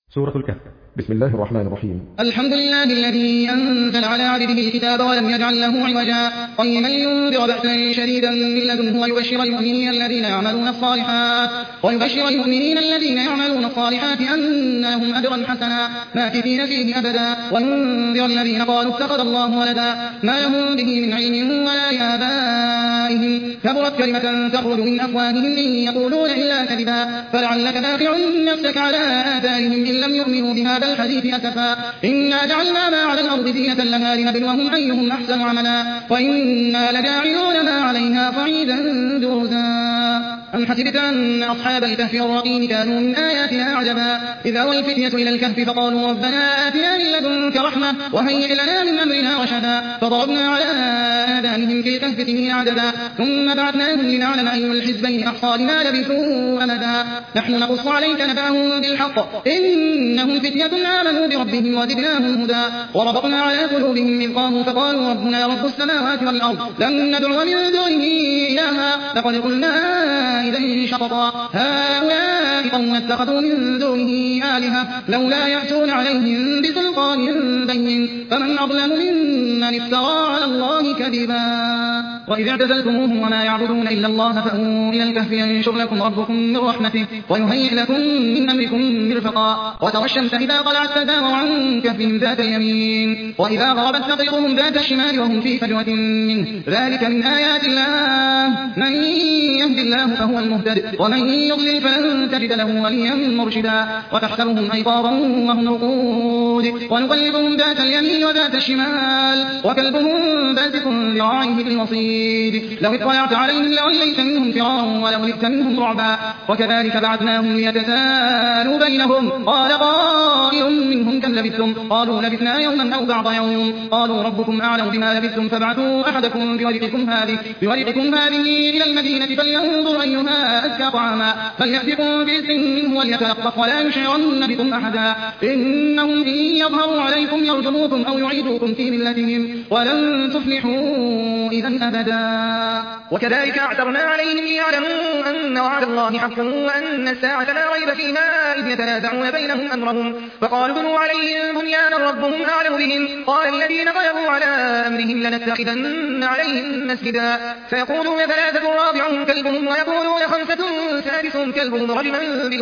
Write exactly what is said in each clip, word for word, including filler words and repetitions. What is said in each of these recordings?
سورة الكهف. بسم الله الرحمن الرحيم. الحمد لله الذي أنزل على عبده الكتاب ولم يجعل له عوجا قيما لينذر بأسا شديدا من لدنه ويبشر المؤمنين الذين يعملون الصالحات ويبشر المؤمنين الذين يعملون الصالحات أن لهم أجرا حسنا ماكثين فيه أبدا وينذر الذين قالوا اتخذ الله ولدا ما لهم به من علم ولا لآبائهم كبرت كلمة تخرج من أفواههم إن يقولون إلا كذبا فلعلك باخع نفسك على آثارهم إن لم يؤمنوا بهذا الحديث أسفا إنا جعلنا ما على الأرض زينة لها لنبلوهم أيهم أحسن عملا وإنا لجاعلون ما عليها صعيدا جرزا أم حسبت أن أصحاب الكهف والرقيم كانوا من آياتنا عجبا إذا أوى الفتية إلى الكهف فقالوا ربنا آتنا من لدنك رحمة وهيئ لنا من أمرنا رشدا فضربنا على آذانهم في الكهف سنين عددا ثم بعثناهم لنعلم أي الحزبين أحصى لما لبثوا أمدا نحن نقص عليك نبأهم بالحق إنهم فتية آمنوا بربهم وزدناهم هدى وربطنا على قلوبهم إذ قاموا فقالوا ربنا رب السماوات والأرض لن ندعو من دونه إلها لقد قلنا إذا شططا هؤلاء قوم اتخذوا من دونه آلهة لولا يأتون عليهم بسلطان بين فمن أظلم ممن افترى على الله كذبا وإذ اعتزلتموهم وما يعبدون إلا الله فأووا إلى الكهف ينشر لكم ربكم من رحمته ويهيئ لكم من أمركم مرفقا وترى الشمس إذا طلعت تزاور عن كهفهم ذات اليمين وإذا غربت تقرضهم ذات الشمال وهم في فجوة منه ذلك من آيات الله من يهد الله فهو المهتد ومن يضلل فلن تجد له وليا مرشدا وتحسبهم أيقاظا وهم رقود ونقلبهم ذات اليمين وذات الشمال وكلبهم باسط ذراعيه بالوصيد لو اطلعت عليهم لوليت منهم فرارا ولولئت منهم رعبا وكذلك بعثناهم ليتساءلوا بينهم قال قائل منهم كم لبثتم قالوا لبثنا يوما أو بعض يوم قالوا ربكم أعلم بما لبثتم فابعثوا أحدكم بورقكم هذه بورقكم هذه إلى المدينة فلينظر أيها أزكى طعاما فليأتكم برزق منه وليتلطف ولا يشعرن بكم أحدا إنهم إن يظهروا عليكم يرجموكم أو يعيدوكم في ملتهم ولن تفلحوا إذا أبدا وكذلك أعثرنا عليهم ليعلموا أن وعد الله حق وأن الساعة لا ريب فيها إذ يتنازعون بينهم أمرهم فقالوا بنوا عليهم بنيانا ربهم أعلم بهم قال الذين غلبوا على أمرهم لنتخذن عليهم مسجدا فيقولون ثلاثة رابعهم كلبهم ويقولون خمسة سادسهم كلبهم رجما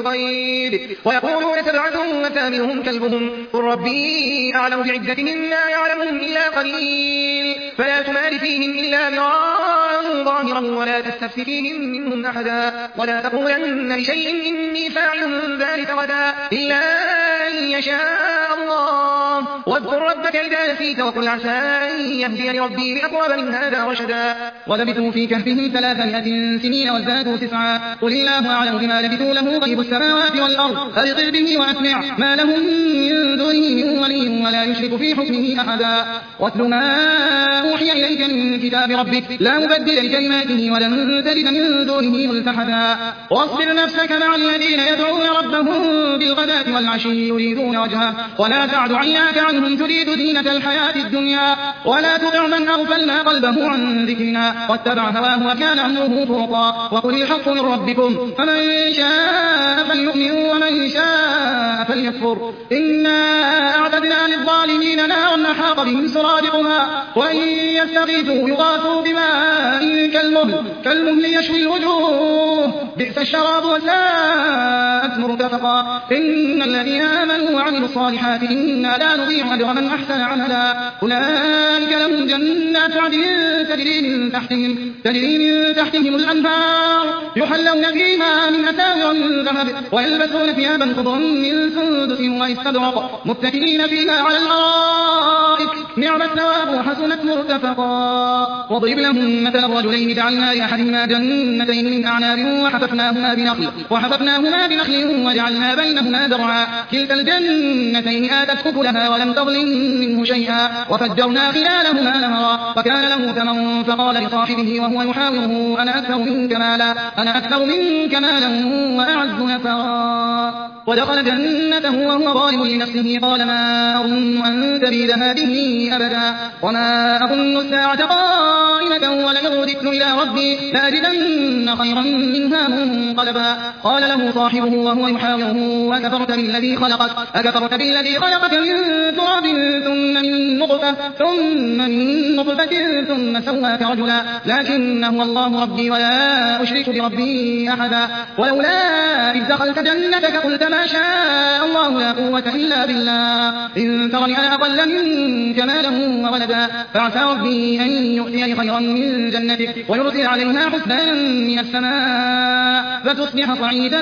بالغيب ويقولون سبعة وثامنهم كلبهم قل ربي أعلم بعدتهم لا يعلمهم إلا قليل فلا تمار فيهم إلا مراء ظاهرا ولا تستفت فيهم منهم أحدا ولا تقولن لشيء إني فاعل ذلك غدا إلا أن يشاء الله واذكر ربك إذا نسيت وقل عسى أن يهديني ربي لأقرب من هذا رشدا ولبثوا في كهفهم ثلاثمائة سنين وازدادوا تسعا قل الله أعلم بما لبثوا له غيب السماوات والأرض أبصر به وأسمع ما لهم من دونه من ولي ولا يشرك في حكمه أحدا واتل ما أوحي إليك من كتاب ربك لا مبدل لكلماته ولن تجد من دونه ملتحدا واصبر نفسك مع الذين يدعون ربهم بالغداة والعشي يريدون وجهه ولا تعد عيناك عنهم تريد زينة الحياة الدنيا ولا تطع من أغفلنا قلبه عن ذكرنا واتبع هواه وكان أمره فرطا وقل الحق من ربكم فمن شاء فليؤمن ومن شاء فليكفر إنا أعتدنا للظالمين نارا أحاط بهم سرادقها وإن يستغيثوا يغاثوا بماء كالمهل كالمهل يشوي الوجوه بئس الشراب وساءت مرتفقا إن الذين آمنوا وعملوا الصالحات إنا لا نضيع أجر من أحسن عملا أولئك لهم جنات عدن تجري من تحتهم تجري من تحتهم الأنهار يحلون فيها من أساور من ذهب ويلبسون ثيابا خضرا من سندس واستبرق متكئين فيها على الأرائك نعم الثواب وحسنت مرتفقا واضرب لهم مثل الرجلين جعلنا لأحدهما جنتين من أعناب وحففناهما بنخل وحففناهما بنخل وجعلنا بينهما زرعا كلتا الجنتين آتت أكلها ولم تظلم منه شيئا وفجرنا خلالهما نهرا وكان له ثمن فقال لصاحبه وهو يحاوره أنا أكثر منك مالا أنا أكثر منك مالا وأعز نفرا ودخل جنته وهو ظالم لنفسه قال ما أظن أن تبيد هذه أبدا وما أظن الساعة قائمة ولئن رددت إلى ربي لأجدن خيرا منها منقلبا قال له صاحبه وهو يحاوره أكفرت بالذي خلقك أكفرت بالذي خلقك من تراب ثم من نطفة ثم من نطفة ثم سواك رجلا لكن هو الله ربي ولا أشرك بربي أحدا ولولا إذ دخلت جنتك قلت ما شاء الله لا قوة إلا بالله إن ترني أنا أقل منك مالا وولدا فعسى ربي أن يؤتيني خيرا من جنتك ويرسل عليها حسبانا من السماء فتصبح صعيدا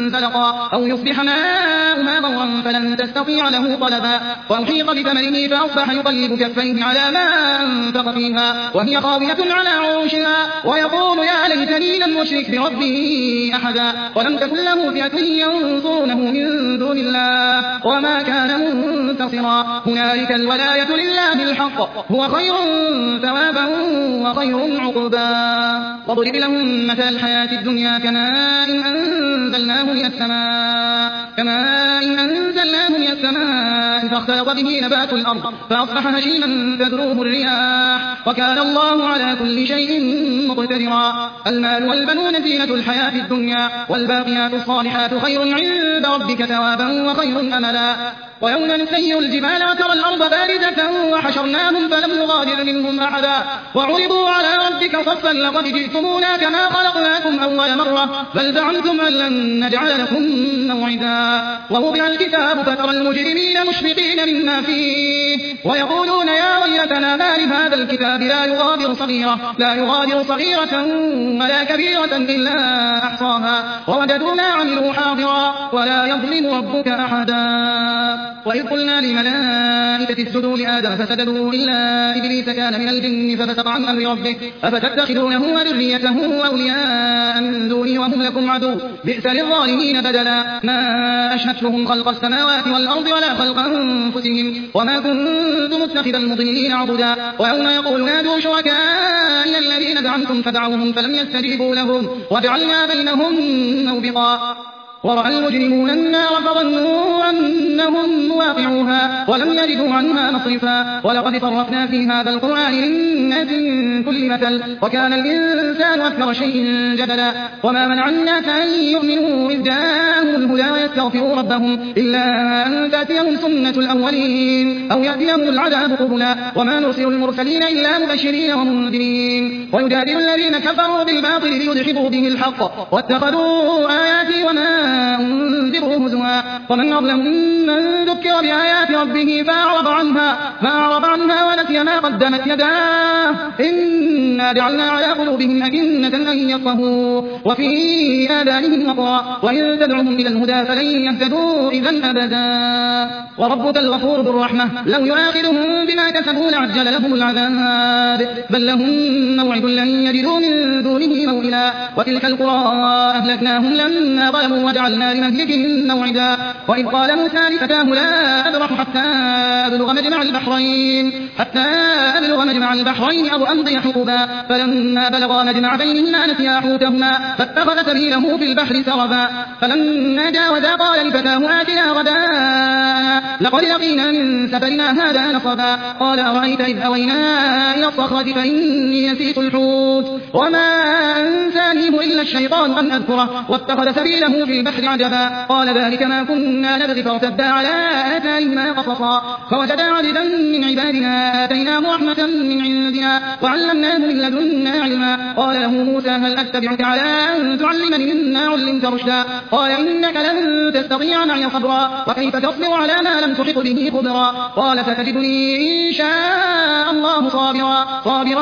زلقا أو يصبح ماؤها غورا فلن تستطيع له طلبا وأحيط بثمره فأصبح يقلب كفيه على ما أنفق فيها وهي خاوية على عروشها ويقول يا ليتني لم أشرك بربي أحدا ولم تكن له فئة ينصرونه من دون الله وما كان منتصرا هنالك الولاية لله الحق هو خير ثوابا وخير عقبا واضرب لهم مثل الحياة الدنيا كماء أنزلناه من السماء كماء أنزلناه من السماء فاختلط به نبات الأرض فأصبح هشيما تذروه الرياح وكان الله على كل شيء مقتدرا المال والبنون زينة الحياة الدنيا والباقيات الصالحات خير عند ربك ثوابا وخير أملا ويوم نسير الجبال وترى الأرض بارزة وحشرناهم فلم نغادر منهم أحدا وعرضوا على ربك صفا لقد جئتمونا كما خلقناكم أول مرة بل زعمتم أن لن نجعل لكم موعدا ووضع الكتاب فترى المجرمين مشفقين مما فيه ويقولون يا ويلتنا ما لهذا الكتاب لا يغادر صغيرة لا يغادر صغيرة ولا كبيرة إلا أحصاها ووجدوا ما عملوا حاضرا ولا يظلم ربك أحدا وإذ قلنا للملائكة اسجدوا لآدم فسجدوا إلا إبليس كان من الجن ففسق عن أمر ربه أفتتخذونه وذريته أولياء من دوني وهم لكم عدو بئس للظالمين بدلا ما أشهدتهم خلق السماوات والأرض ولا خلق أنفسهم وما كنت متخذ المضلين عضدا ويوم يقول نادوا شركائي الذين زعمتم فدعوهم فلم يستجيبوا لهم وجعلنا بينهم موبقا ورأى المجرمون النار فظنوا أنهم مواقعوها ولم يجدوا عنها مصرفا ولقد صرفنا في هذا القرآن للناس من كل مثل وكان الإنسان أكثر شيء جدلا وما منع الناس أن يؤمنوا إذ جاءهم الهدى ويستغفروا ربهم إلا أن تأتيهم سنة الأولين أو يأتيهم العذاب قبلا وما نرسل المرسلين إلا مبشرين ومنذرين ويجادل الذين كفروا بالباطل ليدحضوا به الحق واتخذوا آياتي وما أنذروا هزوا ومن أظلم ممن ذكر بآيات ربه فأعرض عنها فأعرض عنها ونسي ما قدمت يداه إنا جعلنا على قلوبهم أكنة أن يفقهوا وفي آذانهم وقرا وإن تدعوهم إلى الهدى فلن يهتدوا إذا أبدا وربك الغفور ذو الرحمة لو يؤاخذهم بما كسبوا لعجل لهم العذاب بل لهم موعد لن يجدوا من دونه موئلا وتلك القرى أهلكناهم لما ظلموا وجعلنا لمهلكهم موعدا وإذ قال موسى لفتاه لا أبرح حتى أبلغ مجمع البحرين حتى أبلغ مجمع البحرين أو أمضي حقبا فلما بلغا مجمع بينهما نسيا حوتهما فاتخذ سبيله في البحر سربا فلما جاوزا قال لفتاه آتنا غداءنا لقد لقينا من سفرنا هذا نصبا قال أرأيت إذ أوينا إلى الصخرة فإني نسيت الحوت وما أنسانيه إلا الشيطان أن أذكره واتخذ سبيله في البحر عجبا قال ذلك ما كنا نبغي فارتدا على آثارهما قصصا فوجدا عبدا من عبادنا آتيناه رحمة من عندنا وعلمناه من لدنا علما قال له موسى هل أتبعك على أن تعلمني مما علمت رشدا قال إنك لن تستطيع معي صبرا وكيف تصبر على ما لم تحط به خبرا قال فتجدني إن شاء الله صابرا صابرا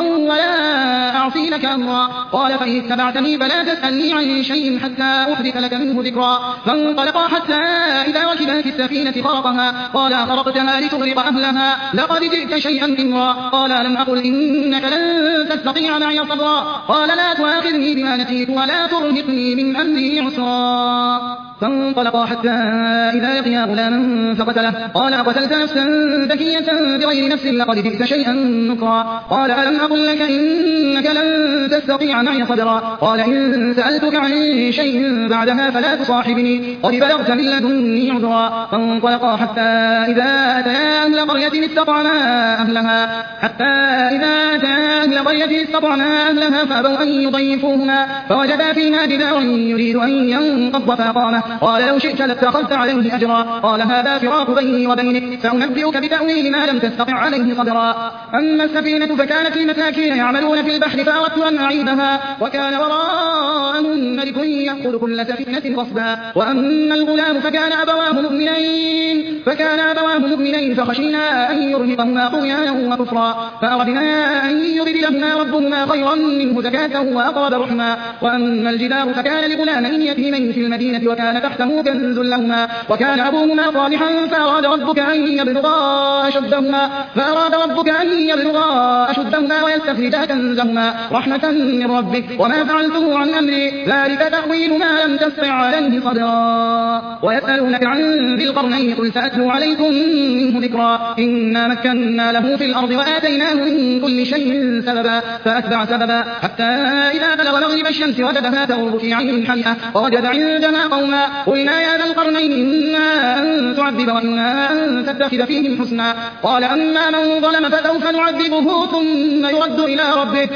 ولا أعصي لك أمرا قال فإن اتبعتني فلا تسألني عن شيء حتى أحدث لك منه ذكرا فانطلقا حتى إذا ركبا في السفينة خرقها قال أخرقتها لتغرق أهلها لقد جئت شيئا إمرا قال لم أقل إنك لن تستطيع معي صبرا قال لا تؤاخذني بما نسيت ولا ترهقني من أمري عسرا فانطلقا حتى إذا لقيا غلاما فقتله قال أقتلت نفسا زكية بغير نفس لقد جئت شيئا نكرا قال ألم أقل لك إنك لن تستطيع معي صبرا قال إن سألتك عن شيء بعدها فلا تصاحبني قد بلغت من لدني عذرا فانطلقا حتى إذا أتيا أهل قرية استطعما أهلها حتى إذا أتيا أهل قرية استطعما أهلها فأبوا أن يضيفوهما فوجدا فيها جدارا يريد أن ينقض فأقامه قال لو شئت لاتخذت عليه أجرا قال هذا فراق بيني وبينك سأنبئك بتأويل ما لم تستطع عليه صبرا أما السفينة فكانت لمساكين يعملون في البحر فأردت أن أعيبها وكان وراءهم ملك يأخذ كل سفينة غصبا وأما الغلام فكان أبواه مؤمنين فكان أبواه مؤمنين فخشينا أن يرهقهما طغيانا وكفرا فأردنا أن يبدلهما ربهما خيرا منه زكاة وأقرب رحما وأما الجدار فكان لغلامين يتيمين في المدينة وكان تحته كنز لهما وكان أبوهما صالحا فأراد ربك أن يبلغا أشدهما فأراد ربك أن يبلغا أشدهما ويستخرجا كنزهما رحمة من ربك وما فعلته عن أمري ذلك تأويل ما لم تستطع عليه صبرا ويسألونك عن ذي القرنين قل سأتلو عليكم منه ذكرا إنا مكنا له في الأرض وآتيناه من كل شيء سببا فأتبع سببا حتى إذا بلغ مغرب الشمس وجدها تغرب في عين حمئة ووجد عندها قوما قلنا يا ذا القرنين إما أن تعذب وإما أن تتخذ فيهم حسنا قال أما من ظلم فسوف نعذبه ثم يرد إلى ربه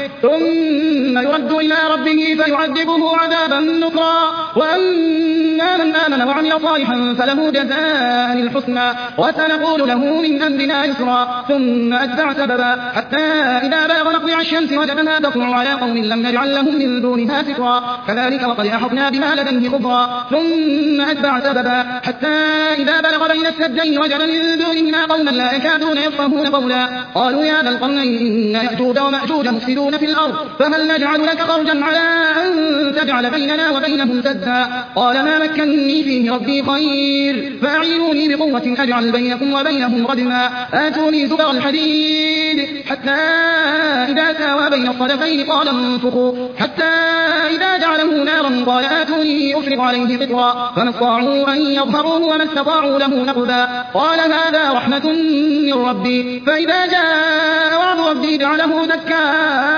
ثم يرد إلى ربه فيعذبه عذابا نكرا وأما من آمن وعمل صالحا فله جزاء الحسنى وسنقول له من أمرنا يسرا ثم أتبع سببا حتى إذا بلغ مطلع الشمس وجدها تطلع على قوم لم نجعل لهم من دونها سترا كذلك وقد أحطنا بما لديه خبرا ثم أتبع سببا حتى إذا بلغ بين السدين وجد من دونهما قوما لا يكادون يفقهون قولا قالوا يا ذا القرنين إن يأجوج ومأجوج مفسدون في الأرض فهل نجعل لك خرجا على أن تجعل بيننا وبينهم سدا قال ما مكنني فيه ربي خير فأعينوني بقوة أجعل بينكم وبينهم ردما آتوني زبر الحديد حتى إذا ساوى بين الصدفين قال انفخوا حتى إذا جعله نارا قال آتوني أفرغ عليه قطرا فما استطاعوا أن يظهروه وما استطاعوا له نقبا قال هذا رحمة من ربي فإذا جاء وعد ربي جعله دكا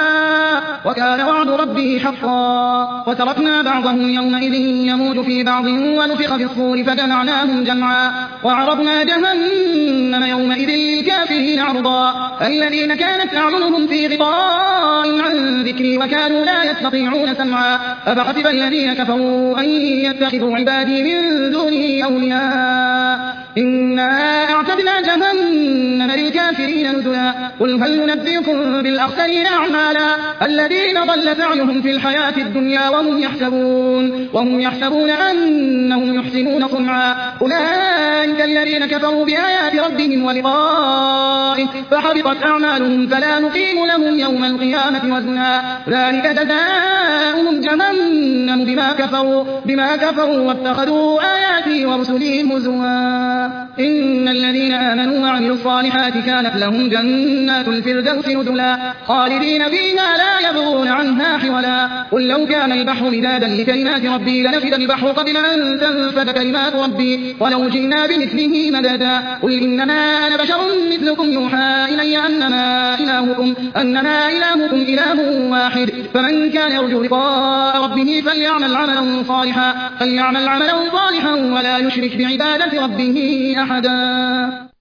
وكان وعد ربي حقا وتركنا بعضهم يومئذ يموج في بعض ونفخ في الصور فجمعناهم جمعا وعرضنا جهنم يومئذ للكافرين عرضا الذين كانت أعينهم في غطاء عن ذكري وكانوا لا يستطيعون سمعا أفحسب الذين كفروا أن يتخذوا عبادي من دوني أولياء إنا أعتدنا جهنم للكافرين نزلا قل هل ننبئكم بالأخسرين أعمالا الذين ضل سعيهم في الحياة الدنيا وهم يحسبون وهم يحسبون أنهم يحسنون صنعا أولئك الذين كفروا بآيات ربهم ولقائه فحبطت أعمالهم فلا نقيم لهم يوم القيامة وزنا ذلك جزاؤهم جهنم بما كفروا بما كفروا واتخذوا آياتي ورسلي هزوا إن الذين آمنوا وعملوا الصالحات كانت لهم جنات الفردوس نزلا خالدين فيها لا يبغون عنها حولا قل لو كان البحر مدادا لكلمات ربي لنفد البحر قبل أن تنفد كلمات ربي ولو جئنا بمثله مددا قل إنما أنا بشر مثلكم يوحى إلي أنما إلهكم أنما إلهكم إله واحد فمن كان يرجو لقاء ربه فليعمل عملا صالحا فليعمل عملا صالحا ولا يشرك بعبادة ربه أحدا.